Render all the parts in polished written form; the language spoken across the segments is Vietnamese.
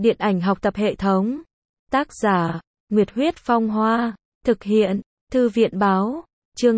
Điện ảnh học tập hệ thống. Tác giả, Nguyệt Huyết Phong Hoa. Thực hiện, Thư viện Báo. Chương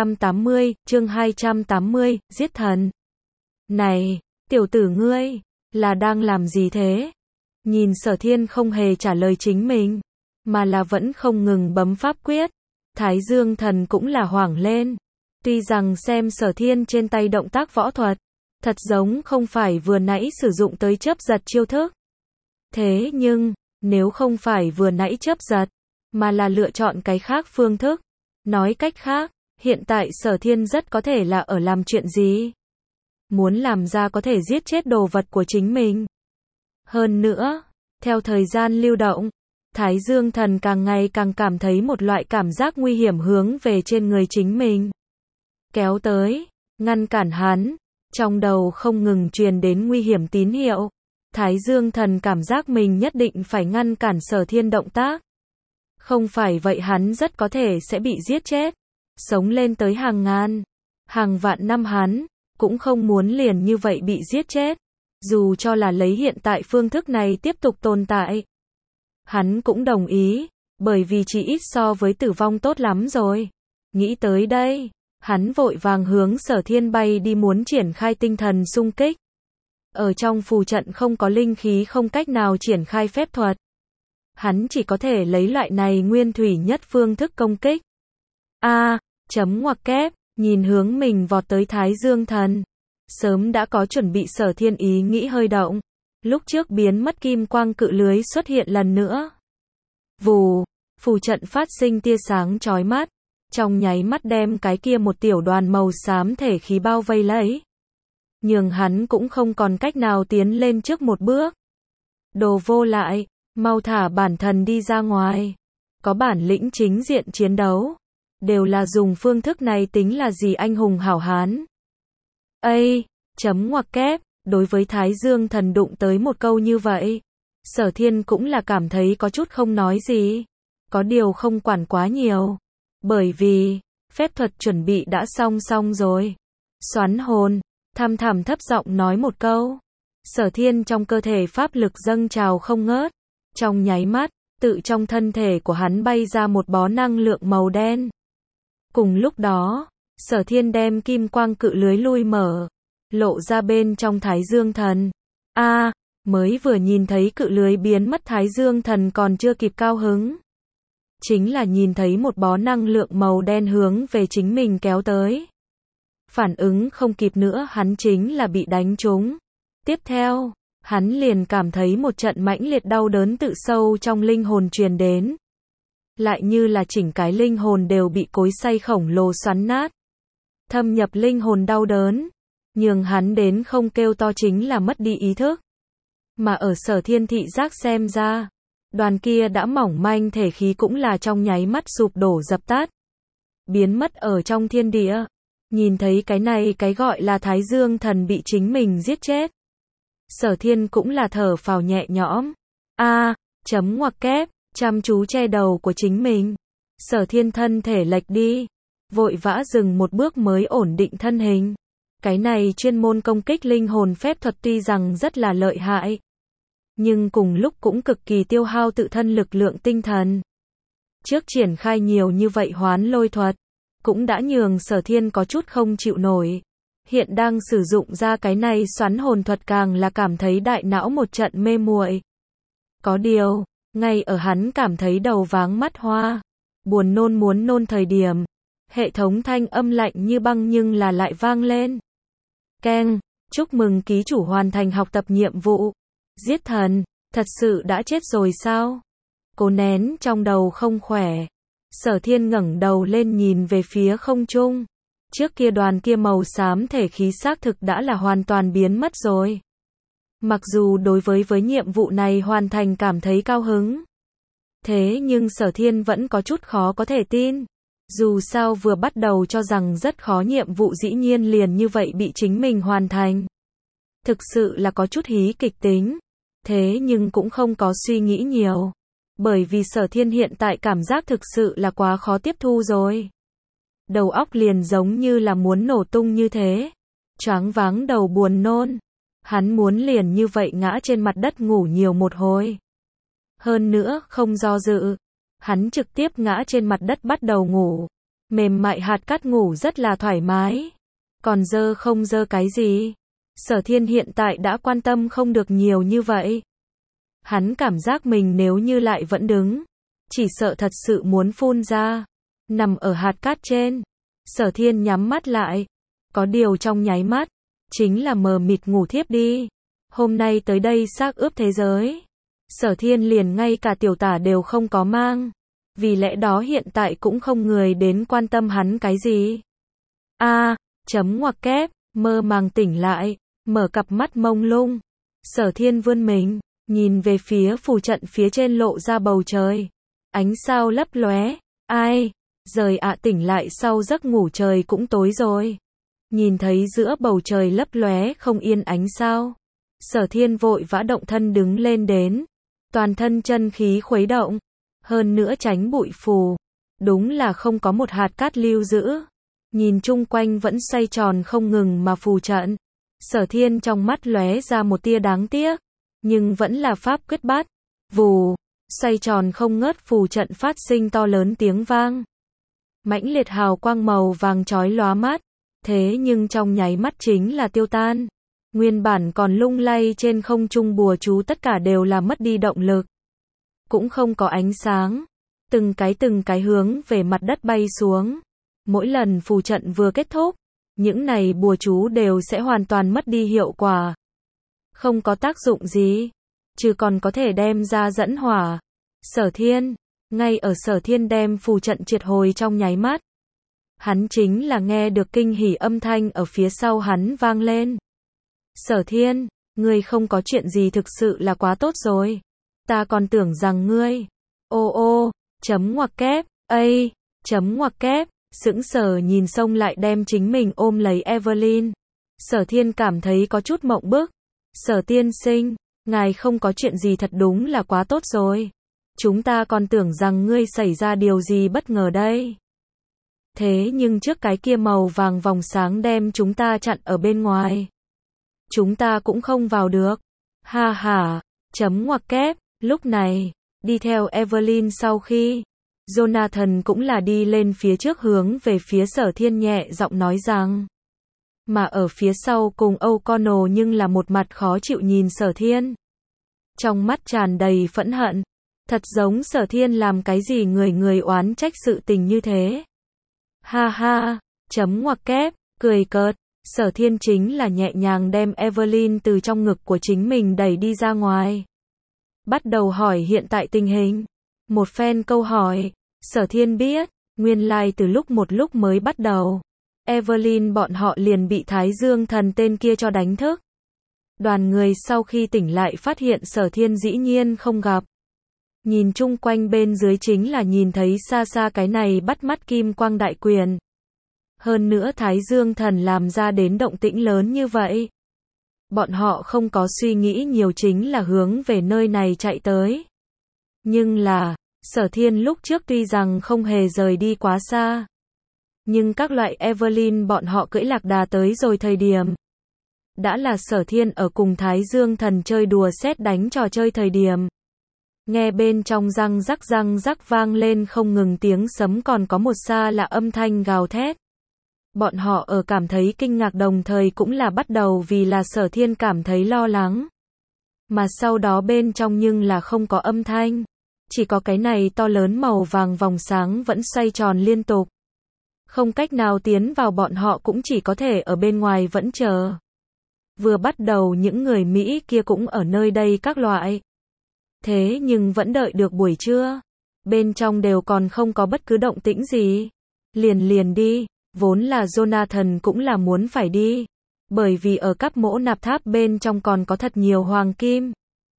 280, giết thần. Này, tiểu tử ngươi, là đang làm gì thế? Nhìn Sở Thiên không hề trả lời chính mình, mà là vẫn không ngừng bấm pháp quyết. Thái Dương Thần cũng là hoảng lên. Tuy rằng xem Sở Thiên trên tay động tác võ thuật, thật giống không phải vừa nãy sử dụng tới chớp giật chiêu thức. Thế nhưng, nếu không phải vừa nãy chớp giật, mà là lựa chọn cái khác phương thức. Nói cách khác, hiện tại Sở Thiên rất có thể là ở làm chuyện gì? Muốn làm ra có thể giết chết đồ vật của chính mình. Hơn nữa, theo thời gian lưu động, Thái Dương Thần càng ngày càng cảm thấy một loại cảm giác nguy hiểm hướng về trên người chính mình. Kéo tới, ngăn cản hắn, trong đầu không ngừng truyền đến nguy hiểm tín hiệu. Thái Dương Thần cảm giác mình nhất định phải ngăn cản Sở Thiên động tác. Không phải vậy hắn rất có thể sẽ bị giết chết. Sống lên tới hàng ngàn, hàng vạn năm hắn, cũng không muốn liền như vậy bị giết chết. Dù cho là lấy hiện tại phương thức này tiếp tục tồn tại. Hắn cũng đồng ý, bởi vì chỉ ít so với tử vong tốt lắm rồi. Nghĩ tới đây, hắn vội vàng hướng Sở Thiên bay đi muốn triển khai tinh thần xung kích. Ở trong phù trận không có linh khí không cách nào triển khai phép thuật. Hắn chỉ có thể lấy loại này nguyên thủy nhất phương thức công kích. Chấm ngoặc kép, nhìn hướng mình vọt tới Thái Dương Thần. Sớm đã có chuẩn bị Sở Thiên ý nghĩ hơi động. Lúc trước biến mất kim quang cự lưới xuất hiện lần nữa. Vù, phù trận phát sinh tia sáng chói mắt. Trong nháy mắt đem cái kia một tiểu đoàn màu xám thể khí bao vây lấy. Nhưng hắn cũng không còn cách nào tiến lên trước một bước. Đồ vô lại, mau thả bản thần đi ra ngoài. Có bản lĩnh chính diện chiến đấu. Đều là dùng phương thức này tính là gì anh hùng hảo hán. Chấm ngoặc kép, đối với Thái Dương Thần đụng tới một câu như vậy. Sở Thiên cũng là cảm thấy có chút không nói gì. Có điều không quản quá nhiều. Bởi vì, phép thuật chuẩn bị đã xong rồi. Xoắn hồn, thăm thẳm thấp giọng nói một câu. Sở Thiên trong cơ thể pháp lực dâng trào không ngớt. Trong nháy mắt, tự trong thân thể của hắn bay ra một bó năng lượng màu đen. Cùng lúc đó, Sở Thiên đem kim quang cự lưới lui mở, lộ ra bên trong Thái Dương Thần. Mới vừa nhìn thấy cự lưới biến mất Thái Dương Thần còn chưa kịp cao hứng. Chính là nhìn thấy một bó năng lượng màu đen hướng về chính mình kéo tới. Phản ứng không kịp nữa hắn chính là bị đánh trúng. Tiếp theo, hắn liền cảm thấy một trận mãnh liệt đau đớn tự sâu trong linh hồn truyền đến. Lại như là chỉnh cái linh hồn đều bị cối xay khổng lồ xoắn nát. Thâm nhập linh hồn đau đớn, nhường hắn đến không kêu to chính là mất đi ý thức. Mà ở Sở Thiên thị giác xem ra, đoàn kia đã mỏng manh thể khí cũng là trong nháy mắt sụp đổ dập tắt. Biến mất ở trong thiên địa. Nhìn thấy cái này cái gọi là Thái Dương Thần bị chính mình giết chết. Sở Thiên cũng là thở phào nhẹ nhõm. Chấm ngoặc kép, chăm chú che đầu của chính mình. Sở Thiên thân thể lệch đi. Vội vã dừng một bước mới ổn định thân hình. Cái này chuyên môn công kích linh hồn phép thuật tuy rằng rất là lợi hại. Nhưng cùng lúc cũng cực kỳ tiêu hao tự thân lực lượng tinh thần. Trước triển khai nhiều như vậy hoán lôi thuật. Cũng đã nhường Sở Thiên có chút không chịu nổi. Hiện đang sử dụng ra cái này xoắn hồn thuật càng là cảm thấy đại não một trận mê muội. Có điều, ngay ở hắn cảm thấy đầu váng mắt hoa, buồn nôn muốn nôn thời điểm, hệ thống thanh âm lạnh như băng nhưng là lại vang lên. Keng, chúc mừng ký chủ hoàn thành học tập nhiệm vụ. Giết thần, thật sự đã chết rồi sao? Cố nén trong đầu không khỏe. Sở Thiên ngẩng đầu lên nhìn về phía không trung. Trước kia đoàn kia màu xám thể khí xác thực đã là hoàn toàn biến mất rồi. Mặc dù đối với nhiệm vụ này hoàn thành cảm thấy cao hứng. Thế nhưng Sở Thiên vẫn có chút khó có thể tin. Dù sao vừa bắt đầu cho rằng rất khó nhiệm vụ dĩ nhiên liền như vậy bị chính mình hoàn thành. Thực sự là có chút hí kịch tính. Thế nhưng cũng không có suy nghĩ nhiều. Bởi vì Sở Thiên hiện tại cảm giác thực sự là quá khó tiếp thu rồi. Đầu óc liền giống như là muốn nổ tung như thế. Choáng váng đầu buồn nôn. Hắn muốn liền như vậy ngã trên mặt đất ngủ nhiều một hồi. Hơn nữa, không do dự. Hắn trực tiếp ngã trên mặt đất bắt đầu ngủ. Mềm mại hạt cát ngủ rất là thoải mái. Còn dơ không dơ cái gì. Sở Thiên hiện tại đã quan tâm không được nhiều như vậy. Hắn cảm giác mình nếu như lại vẫn đứng, chỉ sợ thật sự muốn phun ra. Nằm ở hạt cát trên, Sở Thiên nhắm mắt lại. Có điều trong nháy mắt, chính là mờ mịt ngủ thiếp đi. Hôm nay tới đây xác ướp thế giới. Sở Thiên liền ngay cả tiểu tả đều không có mang. Vì lẽ đó hiện tại cũng không người đến quan tâm hắn cái gì. Chấm ngoặc kép, mơ màng tỉnh lại, mở cặp mắt mông lung. Sở Thiên vươn mình, nhìn về phía phù trận phía trên lộ ra bầu trời. Ánh sao lấp lóe. Ai, rời ạ, tỉnh lại sau giấc ngủ trời cũng tối rồi. Nhìn thấy giữa bầu trời lấp lóe không yên ánh sao. Sở Thiên vội vã động thân đứng lên đến. Toàn thân chân khí khuấy động. Hơn nữa tránh bụi phù. Đúng là không có một hạt cát lưu giữ. Nhìn chung quanh vẫn xoay tròn không ngừng mà phù trận. Sở Thiên trong mắt lóe ra một tia đáng tiếc. Nhưng vẫn là pháp quyết bắt. Vù, xoay tròn không ngớt phù trận phát sinh to lớn tiếng vang. Mãnh liệt hào quang màu vàng chói lóa mắt. Thế nhưng trong nháy mắt chính là tiêu tan. Nguyên bản còn lung lay trên không trung bùa chú tất cả đều là mất đi động lực. Cũng không có ánh sáng. Từng cái hướng về mặt đất bay xuống. Mỗi lần phù trận vừa kết thúc, những này bùa chú đều sẽ hoàn toàn mất đi hiệu quả. Không có tác dụng gì, chứ còn có thể đem ra dẫn hỏa. Sở Thiên, ngay ở Sở Thiên đem phù trận triệt hồi trong nháy mắt. Hắn chính là nghe được kinh hỉ âm thanh ở phía sau hắn vang lên. Sở Thiên, ngươi không có chuyện gì thực sự là quá tốt rồi. Ta còn tưởng rằng ngươi, chấm ngoặc kép, chấm ngoặc kép, sững sờ nhìn xông lại đem chính mình ôm lấy Evelyn. Sở Thiên cảm thấy có chút mộng bức. Sở tiên sinh, ngài không có chuyện gì thật đúng là quá tốt rồi. Chúng ta còn tưởng rằng ngươi xảy ra điều gì bất ngờ đây. Thế nhưng trước cái kia màu vàng vòng sáng đem chúng ta chặn ở bên ngoài. Chúng ta cũng không vào được. Ha ha, chấm ngoặc kép, lúc này, đi theo Evelyn sau khi, Jonathan cũng là đi lên phía trước hướng về phía Sở Thiên nhẹ giọng nói rằng. Mà ở phía sau cùng O'Connell nhưng là một mặt khó chịu nhìn Sở Thiên. Trong mắt tràn đầy phẫn hận. Thật giống Sở Thiên làm cái gì người oán trách sự tình như thế. Ha ha, chấm ngoặc kép, cười cợt. Sở Thiên chính là nhẹ nhàng đem Evelyn từ trong ngực của chính mình đẩy đi ra ngoài. Bắt đầu hỏi hiện tại tình hình. Một phen câu hỏi, Sở Thiên biết, nguyên lai từ một lúc mới bắt đầu. Evelyn bọn họ liền bị Thái Dương thần tên kia cho đánh thức. Đoàn người sau khi tỉnh lại phát hiện Sở Thiên dĩ nhiên không gặp. Nhìn chung quanh bên dưới chính là nhìn thấy xa xa cái này bắt mắt kim quang đại quyền. Hơn nữa Thái Dương thần làm ra đến động tĩnh lớn như vậy. Bọn họ không có suy nghĩ nhiều chính là hướng về nơi này chạy tới. Nhưng là, Sở Thiên lúc trước tuy rằng không hề rời đi quá xa. Nhưng các loại Evelyn bọn họ cưỡi lạc đà tới rồi thời điểm. Đã là Sở Thiên ở cùng Thái Dương thần chơi đùa sét đánh trò chơi thời điểm. Nghe bên trong răng rắc vang lên không ngừng tiếng sấm còn có một xa lạ âm thanh gào thét. Bọn họ ở cảm thấy kinh ngạc đồng thời cũng là bắt đầu vì là Sở Thiên cảm thấy lo lắng. Mà sau đó bên trong nhưng là không có âm thanh. Chỉ có cái này to lớn màu vàng vòng sáng vẫn xoay tròn liên tục. Không cách nào tiến vào bọn họ cũng chỉ có thể ở bên ngoài vẫn chờ. Vừa bắt đầu những người Mỹ kia cũng ở nơi đây các loại. Thế nhưng vẫn đợi được buổi trưa. Bên trong đều còn không có bất cứ động tĩnh gì. Liền đi. Vốn là Jonathan cũng là muốn phải đi. Bởi vì ở các mỗ nạp tháp bên trong còn có thật nhiều hoàng kim.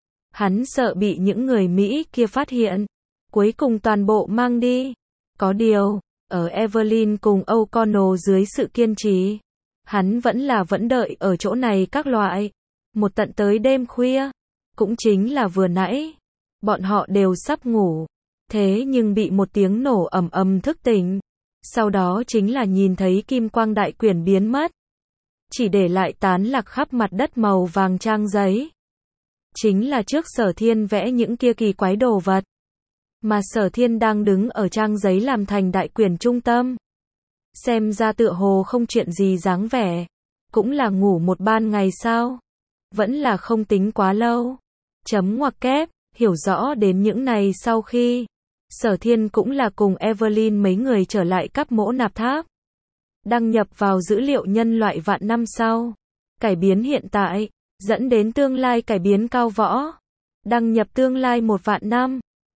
Hắn sợ bị những người Mỹ kia phát hiện. Cuối cùng toàn bộ mang đi. Có điều, ở Evelyn cùng O'Connell dưới sự kiên trì. Hắn vẫn đợi ở chỗ này các loại. Một tận tới đêm khuya. Cũng chính là vừa nãy. Bọn họ đều sắp ngủ. Thế nhưng bị một tiếng nổ ầm ầm thức tỉnh. Sau đó chính là nhìn thấy kim quang đại quyển biến mất. chỉ để lại tán lạc khắp mặt đất màu vàng trang giấy. Chính là trước Sở Thiên vẽ những kia kỳ quái đồ vật. Mà Sở Thiên đang đứng ở trang giấy làm thành đại quyển trung tâm. Xem ra tựa hồ không chuyện gì dáng vẻ. Cũng là ngủ một ban ngày sao? Vẫn là không tính quá lâu. Chấm ngoặc kép, hiểu rõ đến những này sau khi Sở Thiên cũng là cùng Evelyn mấy người trở lại Cáp Mỗ Nạp Tháp. Đăng nhập vào dữ liệu nhân loại vạn năm sau. Cải biến hiện tại, dẫn đến tương lai cải biến cao võ. Đăng nhập tương lai 1 vạn năm.